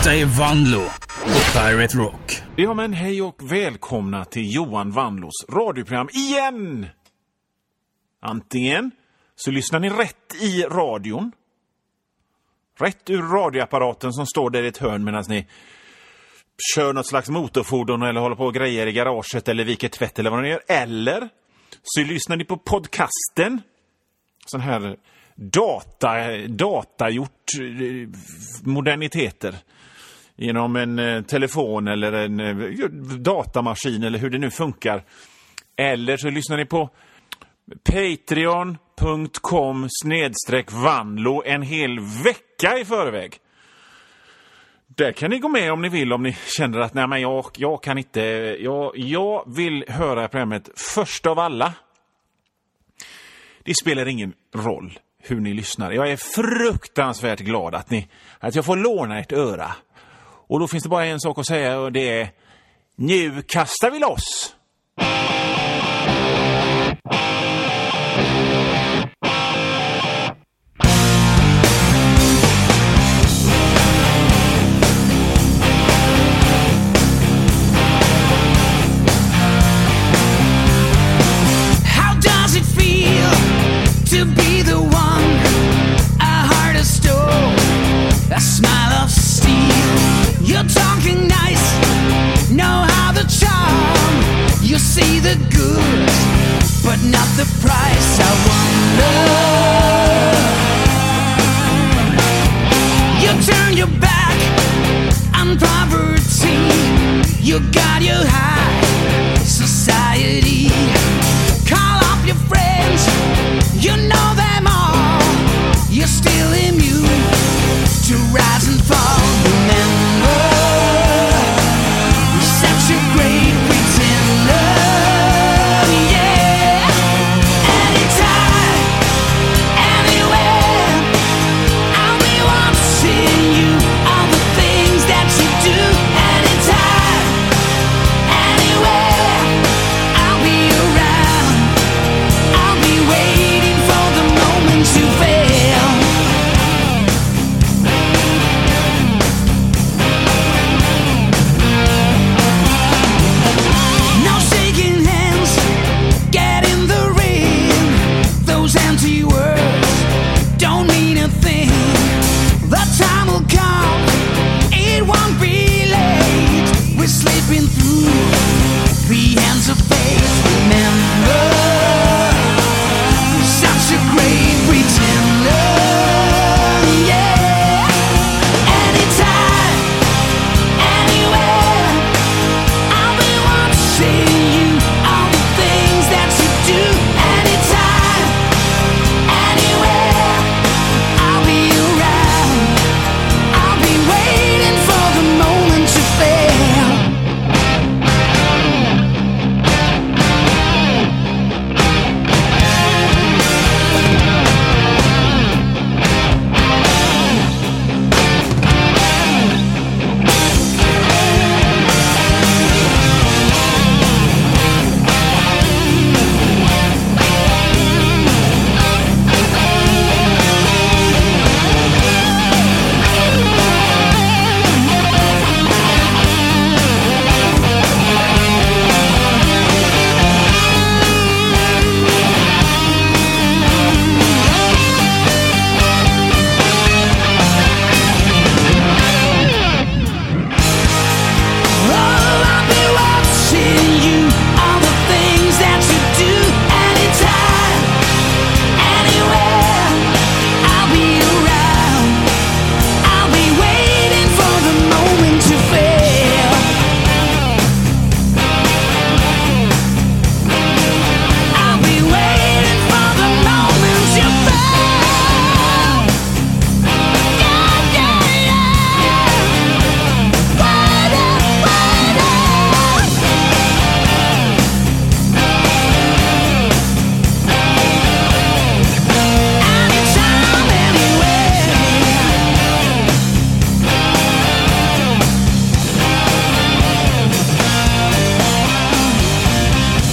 Detta är Vanlo på Pirate Rock. Ja, men hej och välkomna till Johan Vanlos radioprogram igen! Antingen så lyssnar ni rätt i radion, rätt ur radioapparaten som står där i ett hörn medan ni kör något slags motorfordon eller håller på och grejer i garaget eller viker tvätt eller vad ni gör. Eller så lyssnar ni på podcasten, sån här datagjort moderniteter genom en telefon eller en datamaskin eller hur det nu funkar. Eller så lyssnar ni på patreon.com/Vanlo en hel vecka i förväg. Där kan ni gå med om ni vill, om ni känner att nej, men jag kan inte, jag vill höra programmet först av alla. Det spelar ingen roll hur ni lyssnar. Jag är fruktansvärt glad att jag får låna ett öra. Och då finns det bara en sak att säga, och det är: nu kastar vi loss! How does it feel to be the one? A heart of stone, a smile of steel. You're talking nice, know how to charm. You see the good, but not the price. I wonder. You turn your back on poverty. You got your high society. Call up your friends, you know them all. You're still immune to rise and fall. Remember, you're such a great pretender. Yeah, anytime, anywhere, I'll be watching you. All the things that you do. Anytime, anywhere, I'll be around. I'll be waiting for the moment you fail. No shaking hands, get in the ring. Those empty words don't mean a thing. The time will come, it won't be late. We're slipping through the hands of fate. Remember, you're such a great pretender. Yeah, anytime, anywhere, I'll be watching you. All the things that you do. Anytime, anywhere, I'll be around. I'll be waiting for the moment to fail. I'll be watching you. All the things that you do. Anytime, anywhere, I'll be around. I'll be waiting for the moment to fail. I'll be waiting for the moment to fail. Yeah, yeah, yeah. Waiting, waiting. Anytime, anywhere.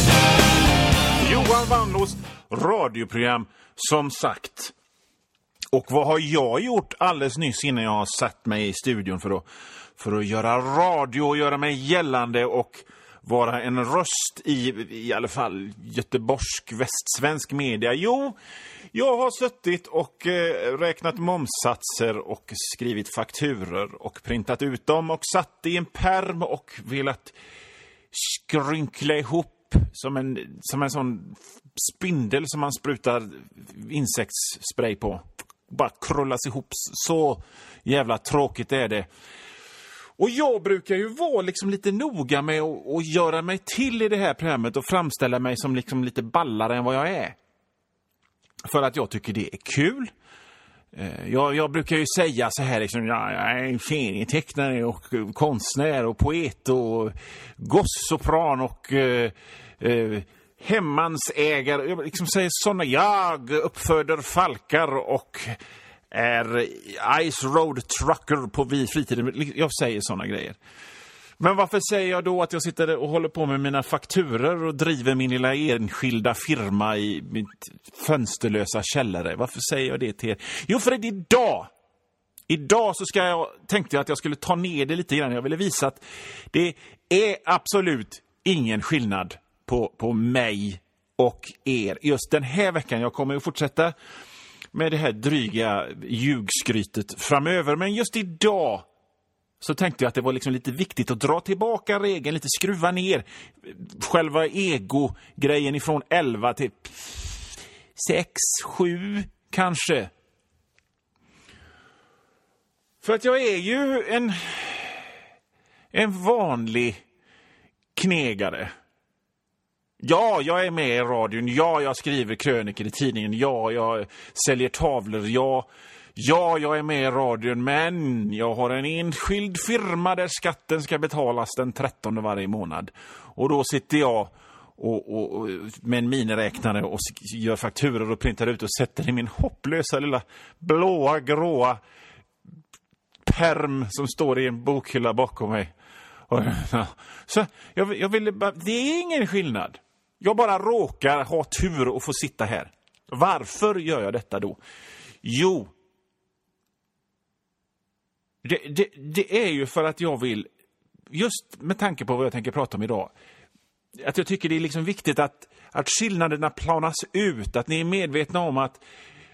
Johan Vanlos radioprogram, som sagt. Och vad har jag gjort alldeles nyss innan jag har satt mig i studion för att göra radio och göra mig gällande och vara en röst i alla fall göteborgsk, västsvensk media? Jo, jag har suttit och räknat momssatser och skrivit fakturer och printat ut dem och satt i en perm och velat skrynkla ihop som en sån spindel som man sprutar insektsspray på. Bara krullas ihop. Så jävla tråkigt är det. Och jag brukar ju vara liksom lite noga med att göra mig till i det här programmet och framställa mig som liksom lite ballare än vad jag är. För att jag tycker det är kul. Jag brukar ju säga så här liksom, jag är en serietecknare och konstnär och poet och gossopran och hemmansägare. Jag liksom säger såna, jag uppföder falkar och är Ice Road Trucker på fritiden. Jag säger såna grejer. Men varför säger jag då att jag sitter och håller på med mina fakturer och driver min lilla enskilda firma i mitt fönsterlösa källare? Varför säger jag det till er? Jo, för att idag så tänkte jag att jag skulle ta ner det lite grann. Jag ville visa att det är absolut ingen skillnad på mig och er. Just den här veckan, jag kommer att fortsätta med det här dryga ljugskrytet framöver. Men just idag så tänkte jag att det var liksom lite viktigt att dra tillbaka regeln, lite skruva ner själva ego-grejen ifrån 11 till 6, 7 kanske. För att jag är ju en vanlig knegare. Ja, jag är med i radion. Ja, jag skriver krönikor i tidningen. Ja, jag säljer tavlor. Ja, jag är med i radion. Men jag har en enskild firma där skatten ska betalas den 13 varje månad. Och då sitter jag och med en miniräknare och gör fakturor och printar ut och sätter i min hopplösa lilla blåa, gråa perm som står i en bokhylla bakom mig. Så jag ville bara, det är ingen skillnad. Jag bara råkar ha tur och få sitta här. Varför gör jag detta då? Jo, det är ju för att jag vill, just med tanke på vad jag tänker prata om idag, att jag tycker det är liksom viktigt att skillnaderna planas ut. Att ni är medvetna om att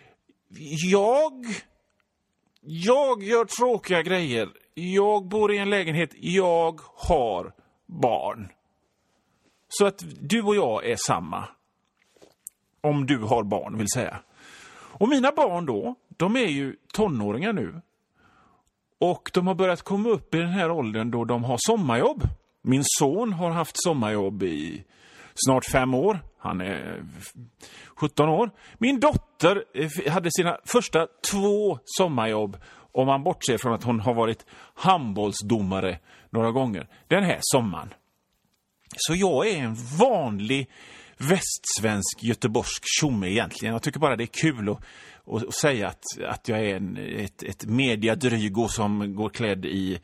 jag gör tråkiga grejer. Jag bor i en lägenhet. Jag har barn. Så att du och jag är samma. Om du har barn, vill säga. Och mina barn då, de är ju tonåringar nu. Och de har börjat komma upp i den här åldern då de har sommarjobb. Min son har haft sommarjobb i snart 5 år. Han är 17 år. Min dotter hade sina första 2 sommarjobb, om man bortser från att hon har varit handbollsdomare några gånger den här sommaren. Så jag är en vanlig västsvensk göteborgsk tjomme egentligen. Jag tycker bara det är kul att säga att jag är ett mediadrygo som går klädd i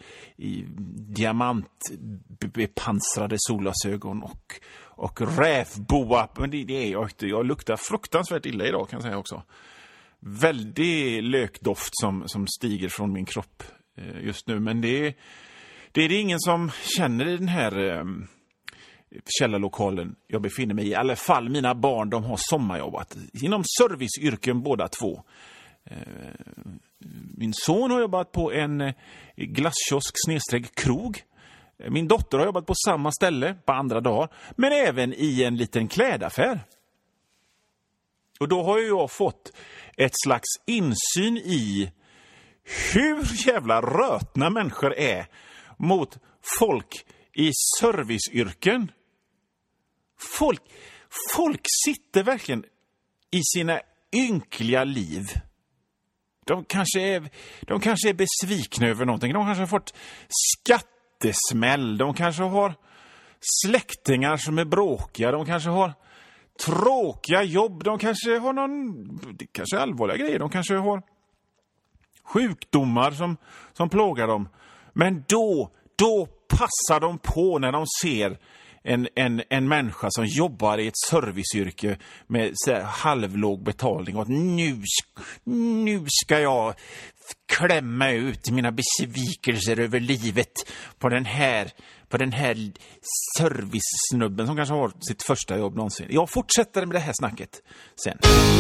diamantbepansrade solglasögon och rävboa. Men det är jag luktar fruktansvärt illa idag, kan jag säga också. Väldigt lökdoft som stiger från min kropp just nu. Men det är ingen som känner i den här källarlokalen jag befinner mig i. I alla fall mina barn, de har sommarjobbat inom serviceyrken båda två. Min son har jobbat på en glasskiosk/krog. Min dotter har jobbat på samma ställe på andra dagar, men även i en liten klädaffär. Och då har jag fått ett slags insyn i hur jävla rötna människor är mot folk i serviceyrken. Folk sitter verkligen i sina ynkliga liv. De kanske är besvikna över någonting. De kanske har fått skattesmäll. De kanske har släktingar som är bråkiga. De kanske har tråkiga jobb. De kanske har det kanske är allvarliga grejer. De kanske har sjukdomar som plågar dem. Men då passar de på när de ser en människa som jobbar i ett serviceyrke med så här halvlåg betalning och att nu ska jag klämma ut mina besvikelser över livet på den här servicesnubben som kanske har sitt första jobb någonsin. Jag fortsätter med det här snacket sen.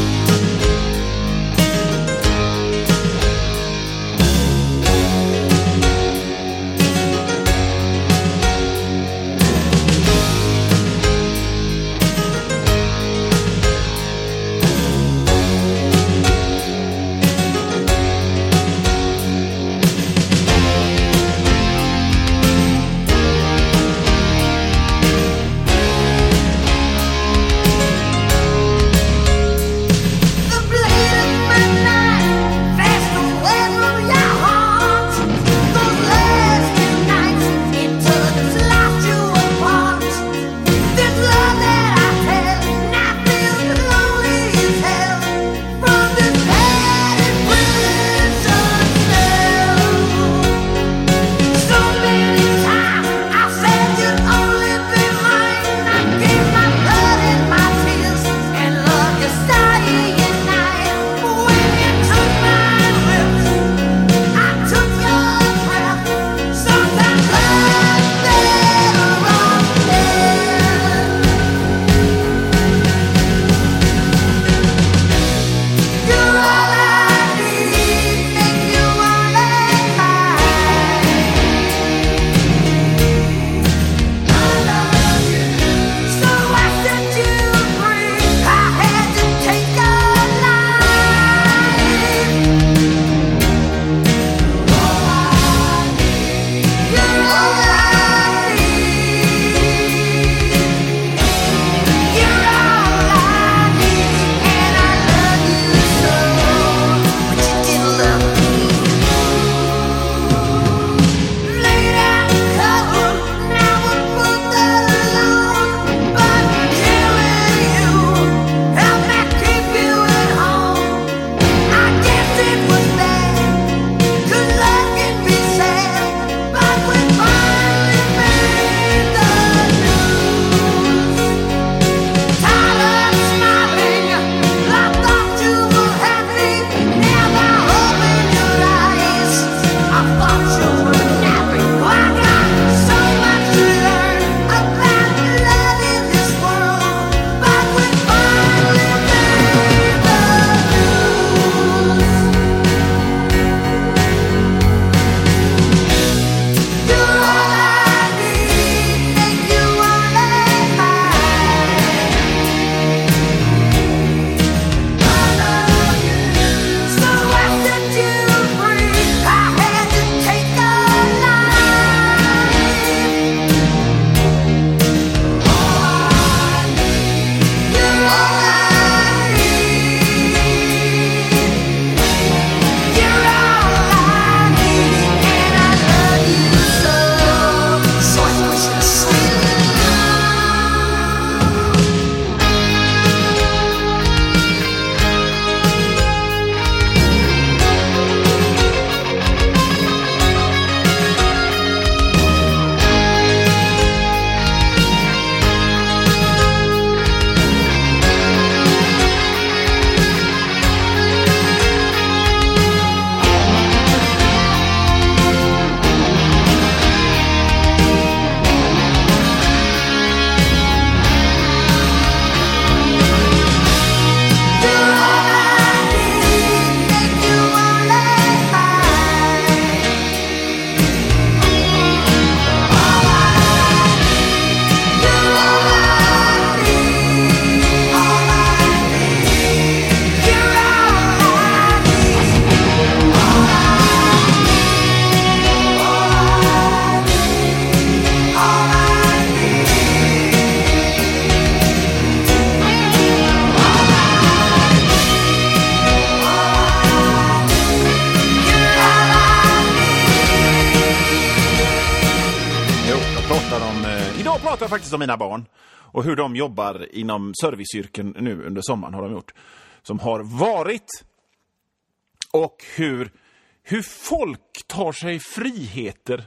pratar faktiskt om mina barn och hur de jobbar inom serviceyrken nu under sommaren har de gjort. Som har varit och hur folk tar sig friheter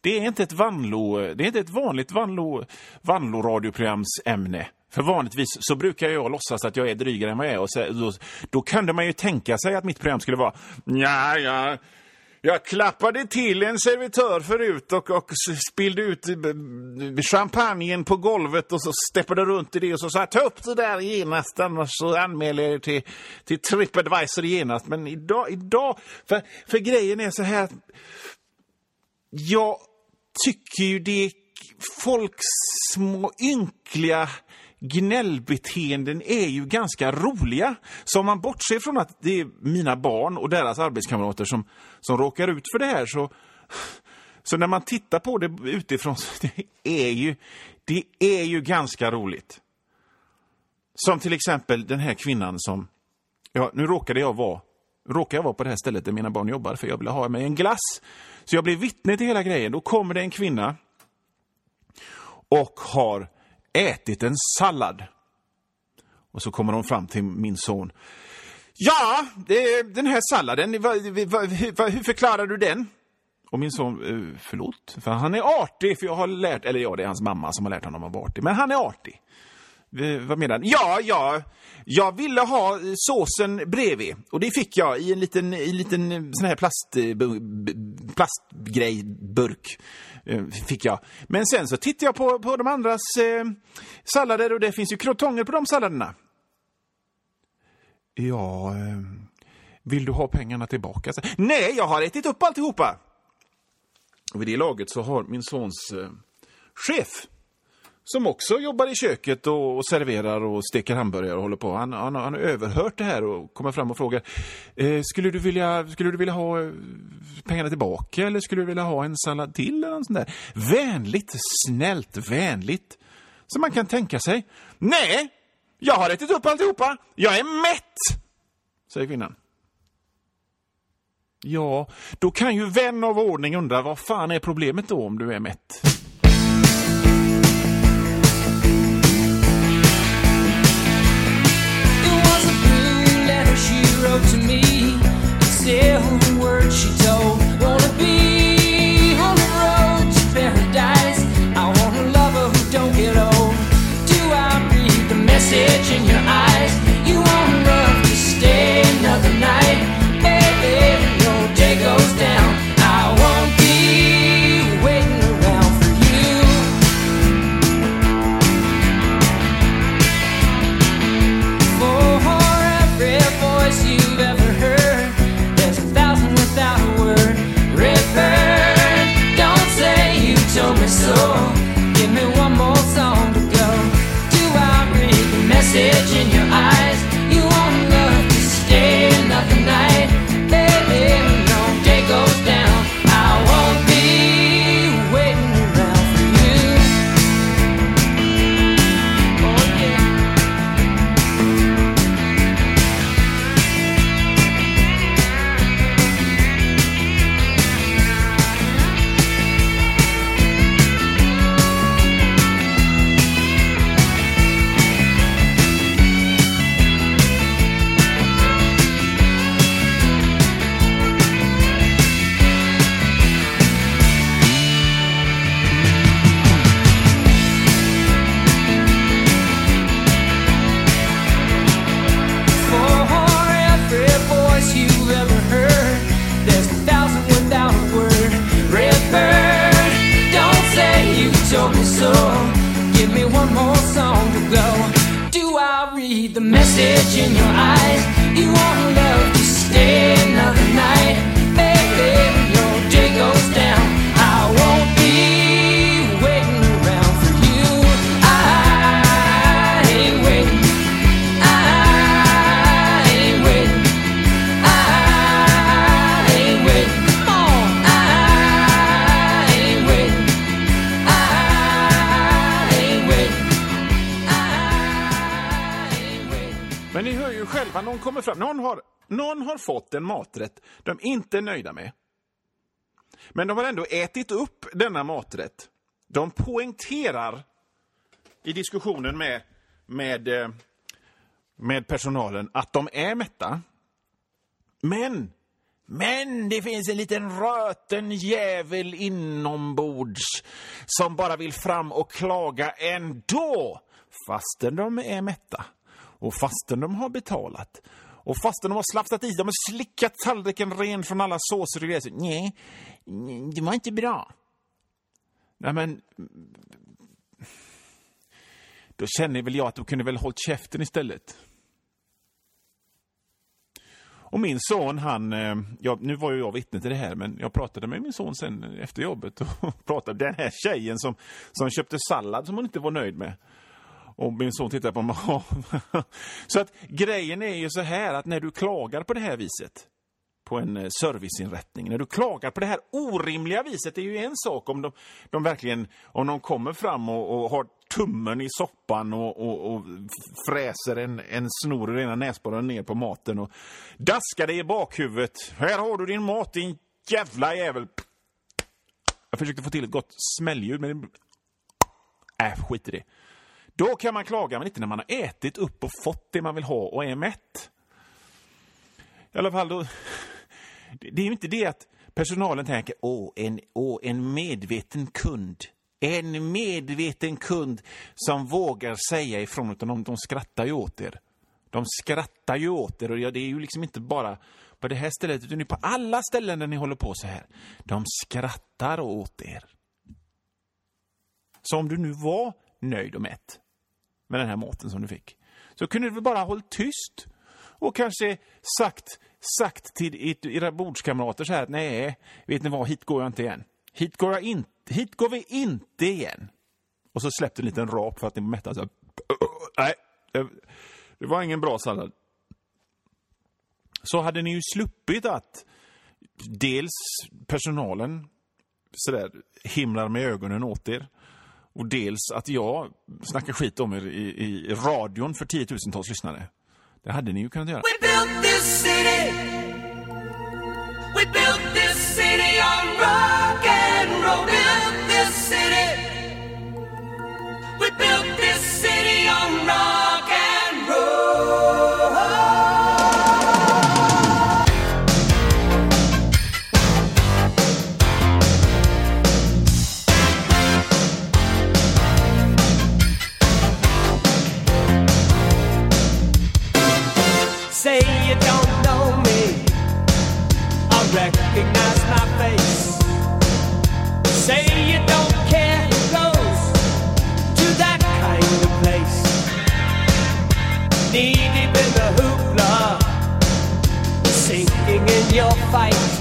Det är inte ett vanligt Vanlo-radioprogramsämne. För vanligtvis så brukar jag låtsas att jag är drygare än vad jag är. Och då kunde man ju tänka sig att mitt program skulle vara... Jag klappade till en servitör förut och spillde ut champagnen på golvet och så steppade runt i det och så sa jag, ta upp det där genast, annars så anmäler jag till TripAdvisor genast. Men idag för grejen är så här, jag tycker ju det folks små ynkliga gnällbeteenden är ju ganska roliga. Så om man bortser från att det är mina barn och deras arbetskamrater som råkar ut för det här, så när man tittar på det utifrån, så det är ju ganska roligt. Som till exempel den här kvinnan som... Ja, nu råkar jag vara på det här stället där mina barn jobbar, för jag ville ha mig en glass. Så jag blev vittne till hela grejen. Då kommer det en kvinna och har ätit en sallad. Och så kommer de fram till min son. Ja, den här salladen, hur förklarar du den? Och min son, förlåt, för han är artig, för jag har lärt, eller ja, det är hans mamma som har lärt honom att vara artig, men han är artig. Vad menar du? Ja, jag ville ha såsen bredvid, och det fick jag i en liten sån här plastgrejburk. Fick jag. Men sen så tittar jag på de andras sallader, och det finns ju krotonger på de salladerna. Ja, vill du ha pengarna tillbaka? Nej, jag har ätit upp alltihopa. Och vid det laget så har min sons chef, som också jobbar i köket och serverar och steker hamburgare och håller på. Han har överhört det här och kommer fram och frågar, skulle du vilja ha pengarna tillbaka, eller skulle du vilja ha en sallad till eller något sånt där? Vänligt, snällt, vänligt. Så man kan tänka sig, nej, jag har ätit upp alltihopa. Jag är mätt, säger kvinnan. Ja, då kan ju vän av ordning undra, vad fan är problemet då om du är mätt? Wrote to me and said the words she told. Wanna be on the road to paradise. I want a lover who don't get old. Do I read the message in your eyes? You want love to stay another night. Baby, your day goes down. I won't be waiting around for you. For every voice you've ever heard, there's 1,000 without a word. Redbird, don't say you told me so. Give me one more song to go. Do I read the message in your eyes? You want love to stay another night. Baby, no day goes down. I won't be waiting around for you. Oh yeah. The message in your eyes. You want love to stay another night. Baby, your day goes down. I won't be waiting around for you. I ain't waiting. I ain't waiting. I ain't waiting. Come on. I ain't waiting. I ain't waiting. Men ni hör ju själva, någon kommer fram. Någon har fått en maträtt de inte är nöjda med. Men de har ändå ätit upp denna maträtt. De poängterar i diskussionen med personalen att de är mätta. Men Men det finns en liten röten jävel inombords som bara vill fram och klaga ändå. Fastän de är mätta. Och fastän de har betalat. Och fastän de har slafsat i. De har slickat tallriken ren från alla såser och grejer. Nej, det var inte bra. Nej, men... Då känner väl jag att de kunde väl hållit käften istället. Och min son, nu var ju jag vittne till det här, men jag pratade med min son sen efter jobbet och pratade den här tjejen som köpte sallad som hon inte var nöjd med. Och min son tittade på mig. Så att grejen är ju så här att när du klagar på det här viset på en serviceinrättning, när du klagar på det här orimliga viset, det är ju en sak om de verkligen, om de kommer fram och har tummen i soppan och fräser en snor i ena näsborren ner på maten och daskar det i bakhuvudet. Här har du din mat, din jävla jävel. Jag försökte få till ett gott smällljud, men skit i det. Då kan man klaga, men inte när man har ätit upp och fått det man vill ha och är mätt. I alla fall då, det är ju inte det att personalen tänker en medveten kund. En medveten kund som vågar säga ifrån, utan de skrattar ju åt er. De skrattar ju åt er, och det är ju liksom inte bara på det här stället utan på alla ställen där ni håller på så här. De skrattar åt er. Så om du nu var nöjd och mätt med den här maten som du fick, så kunde du väl bara hålla tyst och kanske sagt till era bordskamrater så här att nej, vet ni vad, hit går jag inte igen. Hit går vi inte igen. Och så släppte en liten rap för att ni var mätta. Så, nej, det var ingen bra sallad. Så hade ni ju sluppit att dels personalen så där himlar med ögonen åt er, och dels att jag snackar skit om er i radion för 10 000-tals lyssnare. Det hade ni ju kunnat göra. We built this city. We built this city on rock and roll. Built this city. We built this city on rock and roll. Say you don't know me, I recognize my face. Say you don't care who goes to that kind of place. Knee deep in the hoopla, sinking in your fight.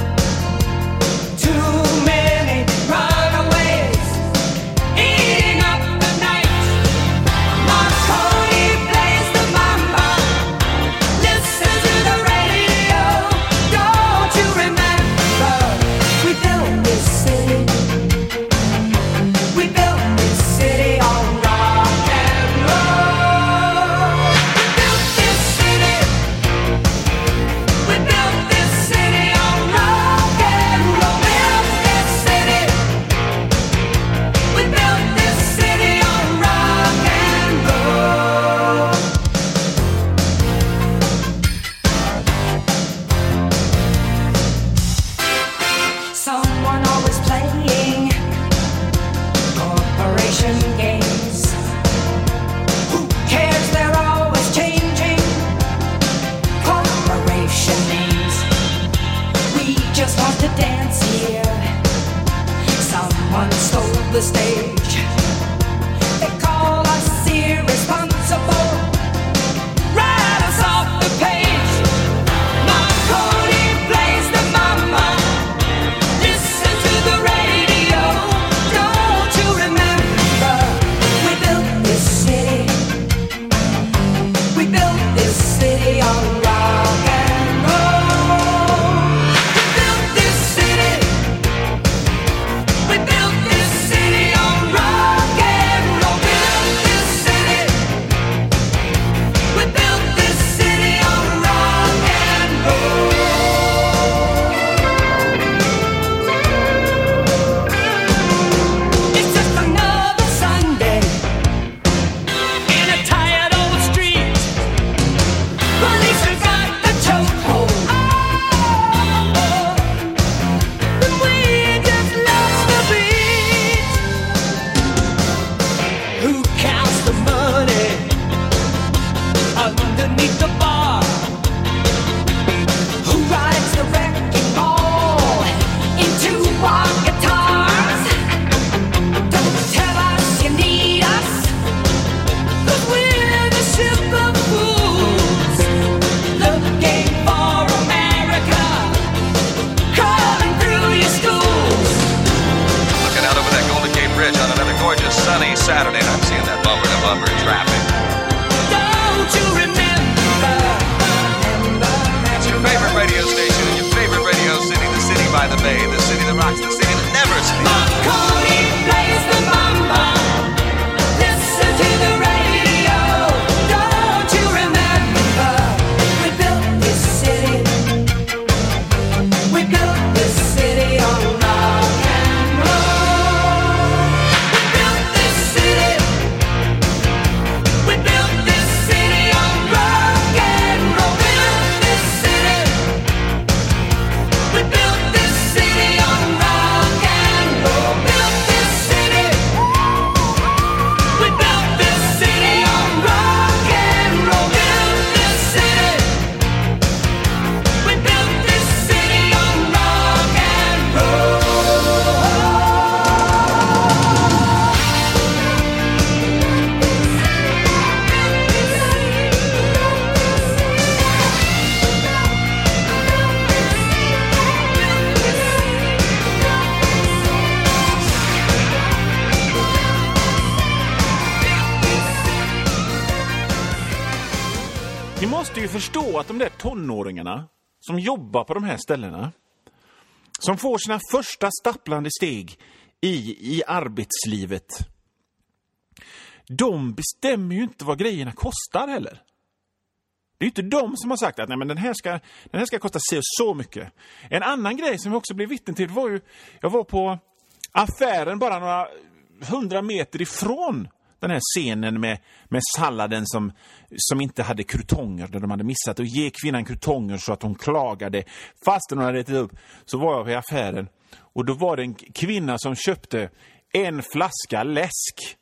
Too many runaways, eating up the night. Marconi plays the mamba. Listen to the radio. Don't you remember? We built this city. We built this city on rock and roll. We built this city. We built this city on rock and roll. Built this city. We built this city on rock and roll. Someone always playing corporation games. Who cares? They're always changing corporation names. We just want to dance here. Someone stole the stage. They call us irresponsible. Write us off the page. Marconi plays the mama. Listen to the radio. Don't you remember? We built this city. We built this city on rock and roll. We built this city. We built this city on Marconi plays the bamba. Listen to the radio. Don't you remember? We built this city. We built this city on rock and roll. We built this city. We built this city on rock and roll. We built this city. We built this city on rock and roll. Built this city. We built this city on rock and roll. Built this city. We built this city on rock and roll. Ni måste ju förstå att de där tonåringarna som jobbar på de här ställena, som får sina första stapplande steg i arbetslivet, de bestämmer ju inte vad grejerna kostar heller. Det är ju inte de som har sagt att nej, men den här ska kosta så mycket. En annan grej som jag också blev vittne till var ju, jag var på affären bara några 100 meter ifrån den här scenen med salladen som inte hade krutonger, där de hade missat att ge kvinnan krutonger så att hon klagade fastän hon hade ätit upp. Så var jag i affären och då var det en kvinna som köpte en flaska läsk.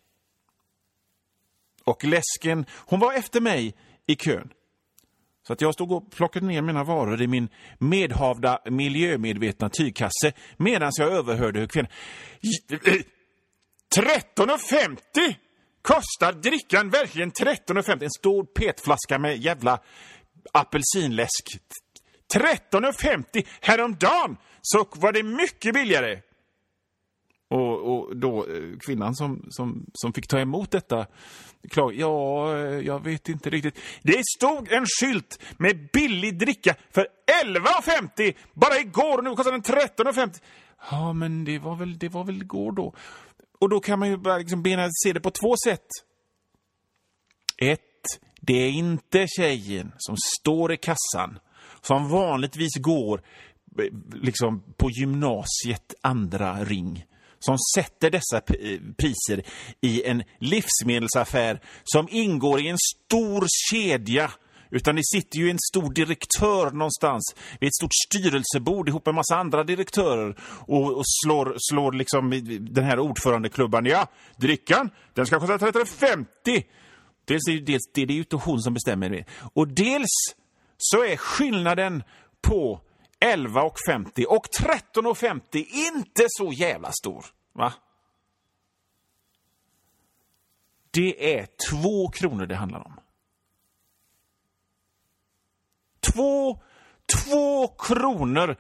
Och läsken, hon var efter mig i kön. Så att jag stod och plockade ner mina varor i min medhavda miljömedvetna tygkasse medan jag överhörde hur kvinnan 13,50 kostar drickan verkligen 13,50. En stor petflaska med jävla apelsinläsk. 13,50. Häromdagen så var det mycket billigare. Och då kvinnan som fick ta emot detta klagade, jag vet inte riktigt. Det stod en skylt med billig dricka för 11,50 bara igår och nu kostar den 13,50. Ja, men det var väl igår då. Och då kan man ju bara liksom se det på två sätt. Det är inte tjejen som står i kassan som vanligtvis går liksom på gymnasiet andra ring, som sätter dessa priser i en livsmedelsaffär som ingår i en stor kedja. Utan det sitter ju en stor direktör någonstans vid ett stort styrelsebord ihop med en massa andra direktörer och slår liksom den här ordförandeklubban. Ja, drickan, den ska kosta 13,50. Dels det är ju inte hon som bestämmer det. Och dels så är skillnaden på 11,50 och 13,50 inte så jävla stor. Va? Det är 2 kronor det handlar om. 2 kronor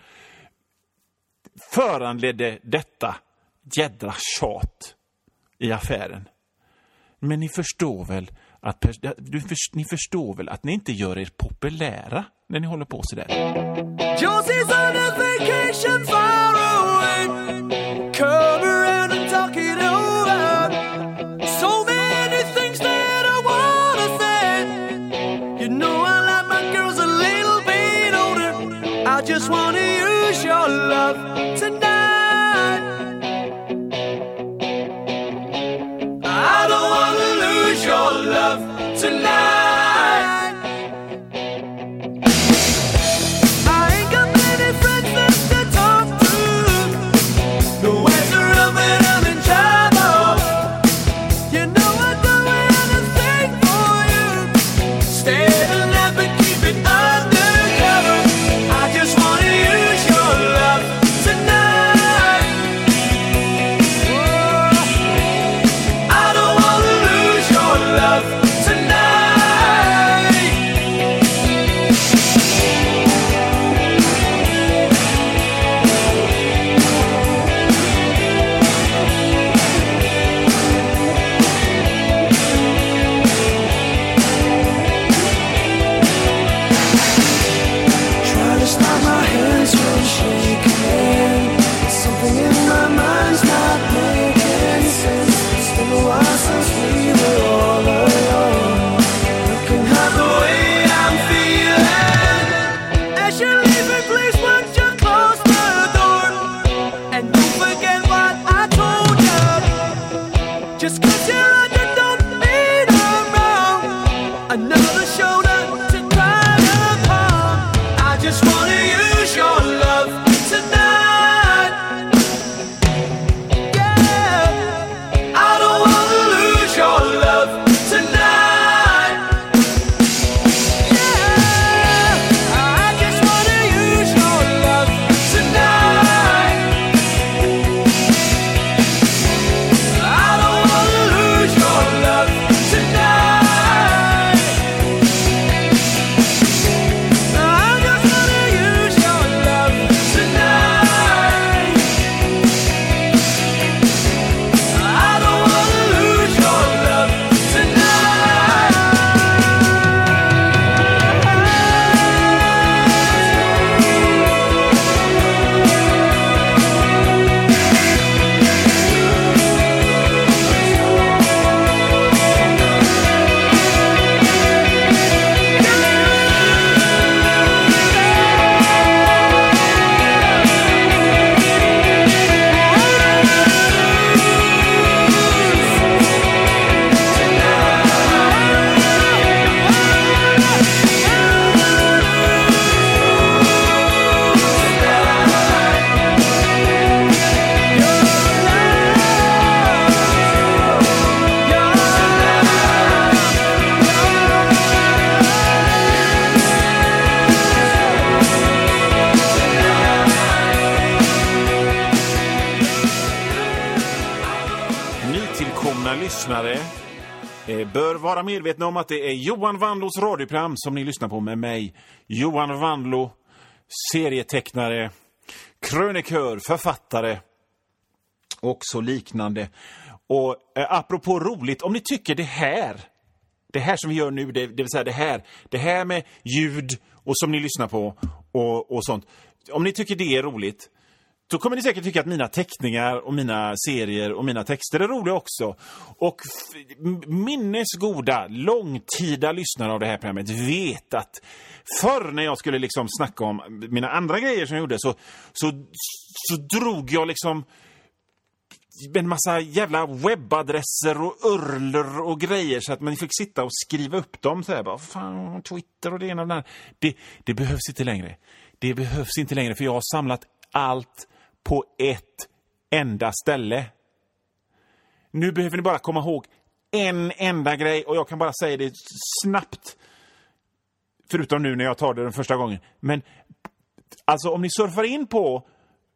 föranledde detta jädra tjat i affären. Men ni förstår väl att ni förstår väl att ni inte gör er populära när ni håller på så där. Josie's on a vacation far away. Come around and talk it over. So many things that I wanna say. You know I like my girls a little bit older. I just wanna use your love tonight. I don't wanna lose your love tonight. Tonight lyssnare bör vara medvetna om att det är Johan Wanlås radioprogram som ni lyssnar på med mig, Johan Wanlå, serietecknare, krönikör, författare och så liknande. Och apropå roligt, om ni tycker det här som vi gör nu, det vill säga det här med ljud och som ni lyssnar på och sånt, om ni tycker det är roligt, då kommer ni säkert tycka att mina teckningar och mina serier och mina texter är roliga också. Och minnesgoda, långtida lyssnare av det här programmet vet att förr när jag skulle liksom snacka om mina andra grejer som jag gjorde så drog jag liksom en massa jävla webbadresser och urler och grejer så att man fick sitta och skriva upp dem så här, bara fan, Twitter och det ena och det där. Det behövs inte längre. Det behövs inte längre, för jag har samlat allt på ett enda ställe. Nu behöver ni bara komma ihåg en enda grej, och jag kan bara säga det snabbt, förutom nu när jag tar det den första gången. Men alltså om ni surfar in på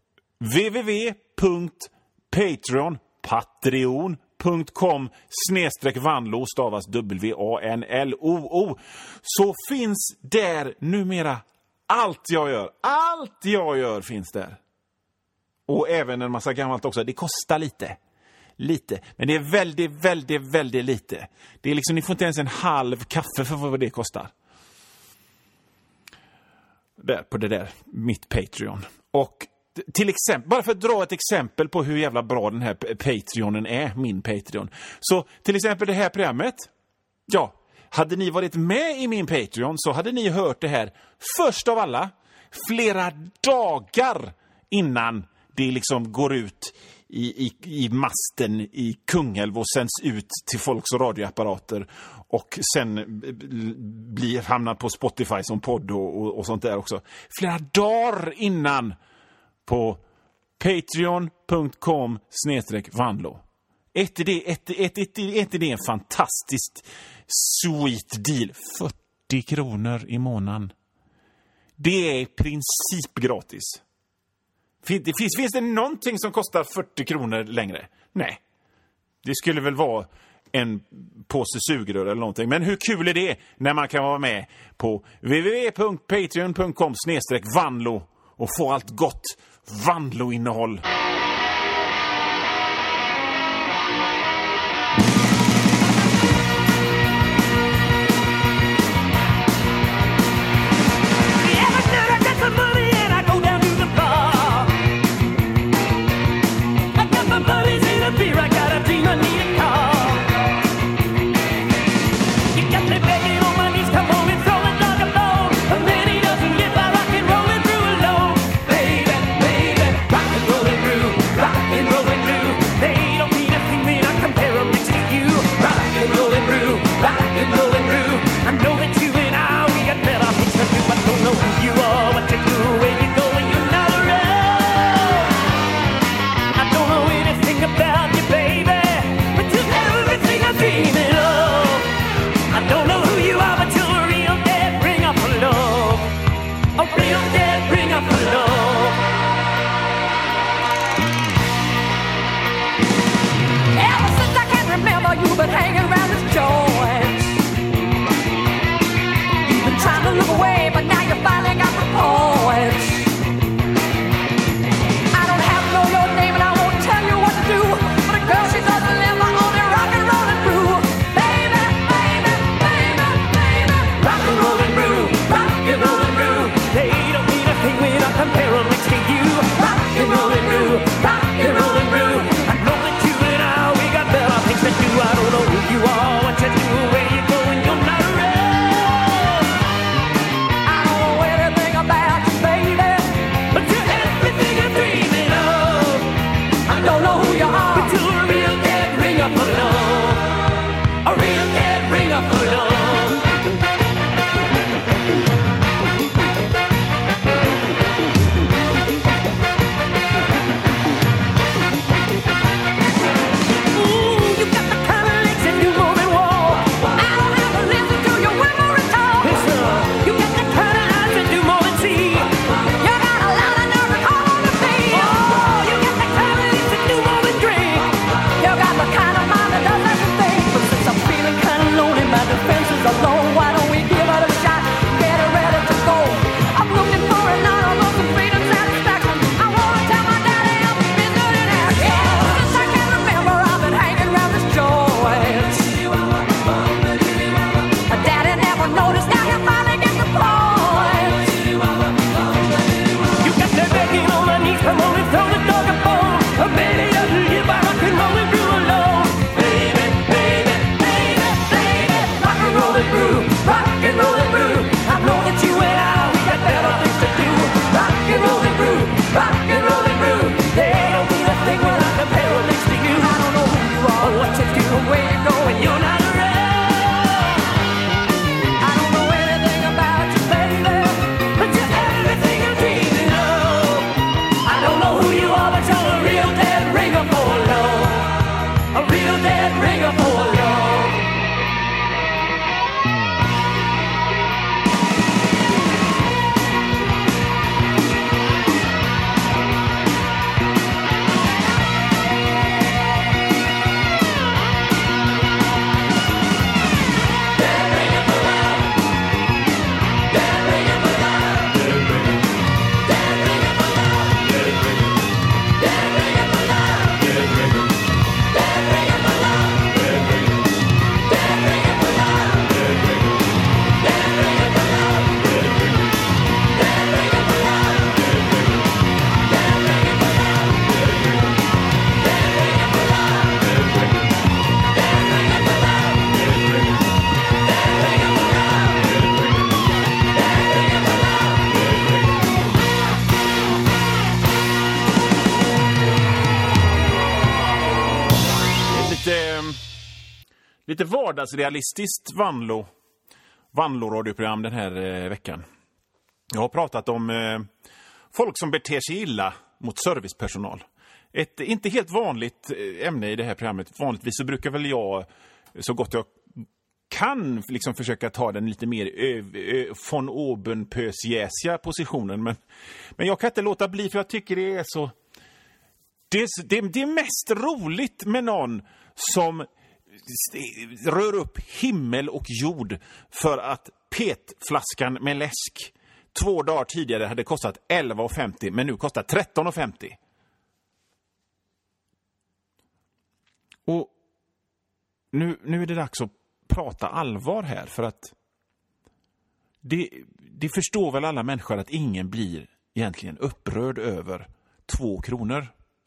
patreon.com/Wanlå stavas WANLOO, så finns där numera allt jag gör finns där. Och även en massa gammalt också. Det kostar lite. Men det är väldigt, väldigt, väldigt lite. Det är liksom, ni får inte ens en halv kaffe för vad det kostar. Där, på det där, mitt Patreon. Och till exempel, bara för att dra ett exempel på hur jävla bra den här Patreonen är, min Patreon. Så till exempel det här programmet, ja, hade ni varit med i min Patreon så hade ni hört det här först av alla, flera dagar innan det liksom går ut i masten i Kungälv och sänds ut till folks radioapparater och sen hamnar på Spotify som podd och sånt där också. Flera dagar innan på patreon.com/Wanlå. Är det en fantastiskt sweet deal? 40 kronor i månaden. Det är i princip gratis. Finns det någonting som kostar 40 kronor längre? Nej. Det skulle väl vara en påse sugrör eller någonting. Men hur kul är det när man kan vara med på www.patreon.com/Wanlå och få allt gott Wanlå-innehåll. They don't lite vardagsrealistiskt Vanlo-radioprogram den här veckan. Jag har pratat om folk som beter sig illa mot servicepersonal. Ett inte helt vanligt ämne i det här programmet. Vanligtvis så brukar väl jag så gott jag kan liksom försöka ta den lite mer von oben-pösjäsiga positionen. Men jag kan inte låta bli, för jag tycker det är så... Det är mest roligt med någon som rör upp himmel och jord för att petflaskan med läsk 2 dagar tidigare hade kostat 11,50 men nu kostar 13,50. Och nu är det dags att prata allvar här, för att det förstår väl alla människor att ingen blir egentligen upprörd över 2 kronor.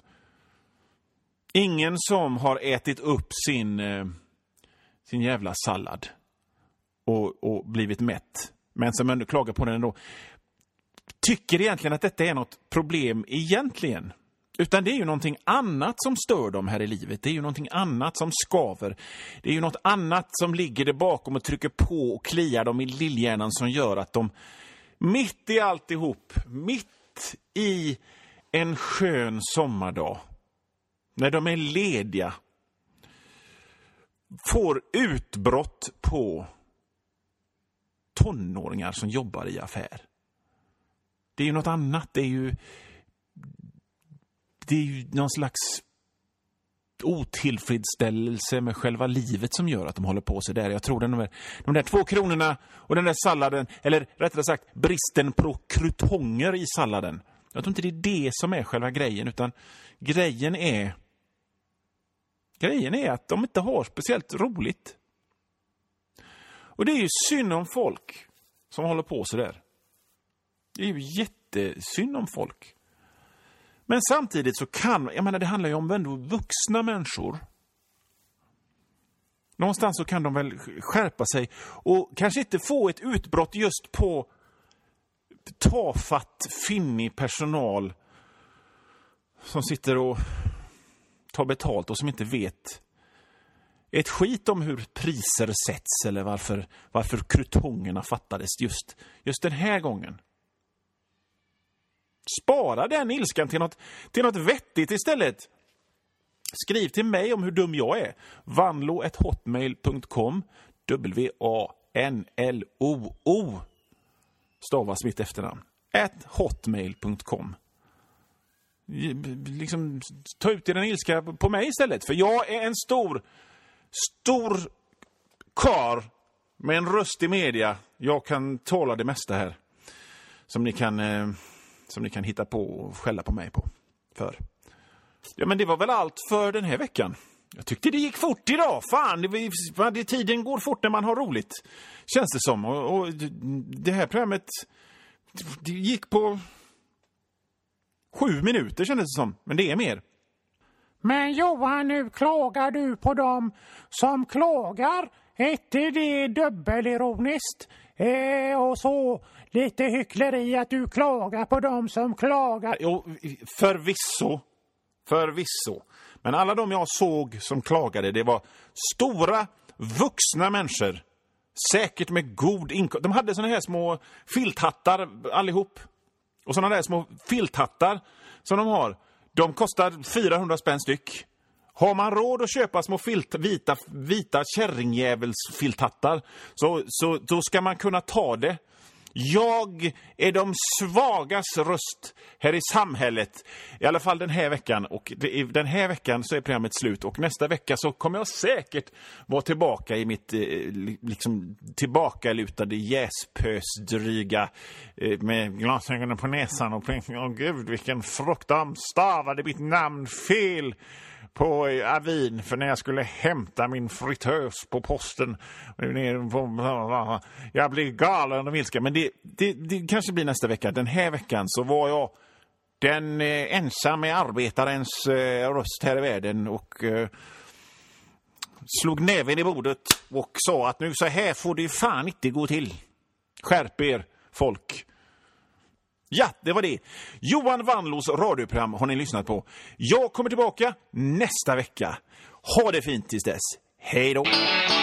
Ingen som har ätit upp sin jävla sallad och blivit mätt, men som ändå klagar på den ändå, tycker egentligen att detta är något problem egentligen. Utan det är ju någonting annat som stör dem här i livet. Det är ju någonting annat som skaver. Det är ju något annat som ligger där bakom och trycker på och kliar dem i lillhjärnan, som gör att de mitt i alltihop, mitt i en skön sommardag, när de är lediga, får utbrott på tonåringar som jobbar i affär. Det är ju något annat. Det är ju någon slags otillfredsställelse med själva livet som gör att de håller på sig där. Jag tror de där 2 kronorna och den där salladen, eller rättare sagt bristen på krutonger i salladen, jag tror inte det är det som är själva grejen, utan grejen är att de inte har speciellt roligt. Och det är ju synd om folk som håller på så där. Det är ju jättesynd om folk. Men samtidigt så det handlar ju om ändå vuxna människor. Någonstans så kan de väl skärpa sig och kanske inte få ett utbrott just på tafatt, finnig personal som sitter och tar betalt och som inte vet ett skit om hur priser sätts eller varför krutongerna fattades just den här gången. Spara den ilskan till något vettigt istället. Skriv till mig om hur dum jag är. vanlo@hotmail.com. WANLOO stavas mitt efternamn. @hotmail.com. Liksom ta ut den ilska på mig istället, för jag är en stor karl med en röst i media. Jag kan tala det mesta här som ni kan hitta på och skälla på mig på för. Ja, men det var väl allt för den här veckan. Jag tyckte det gick fort idag. Fan, tiden går fort när man har roligt, känns det som. Och det här programmet, det gick på 7 minuter kändes det som. Men det är mer. Men Johan, nu klagar du på dem som klagar. Är det dubbelironiskt? Och så lite hyckleri att du klagar på dem som klagar. Jo, förvisso. Men alla de jag såg som klagade, det var stora, vuxna människor. Säkert med god inkomst. De hade såna här små filthattar allihop. Och såna där små filthattar som de har, de kostar 400 spänn styck. Har man råd att köpa små vita kärringjävelsfilthattar, så då ska man kunna ta det. Jag är de svagas röst här i samhället. I alla fall den här veckan. Och den här veckan så är programmet slut. Och nästa vecka så kommer jag säkert vara tillbaka i mitt tillbakalutade jäspösdryga med glasögonen på näsan och gud vilken fruktan, stavade mitt namn fel på avin för när jag skulle hämta min fritös på posten. Jag blir galen och vilska. Men det kanske blir nästa vecka. Den här veckan så var jag den ensamma arbetarens röst här i världen och slog näven i bordet och sa att nu så här får det fan inte gå till. Skärp er, folk. Ja, det var det. Johan Vanlos radioprogram har ni lyssnat på. Jag kommer tillbaka nästa vecka. Ha det fint tills dess. Hej då!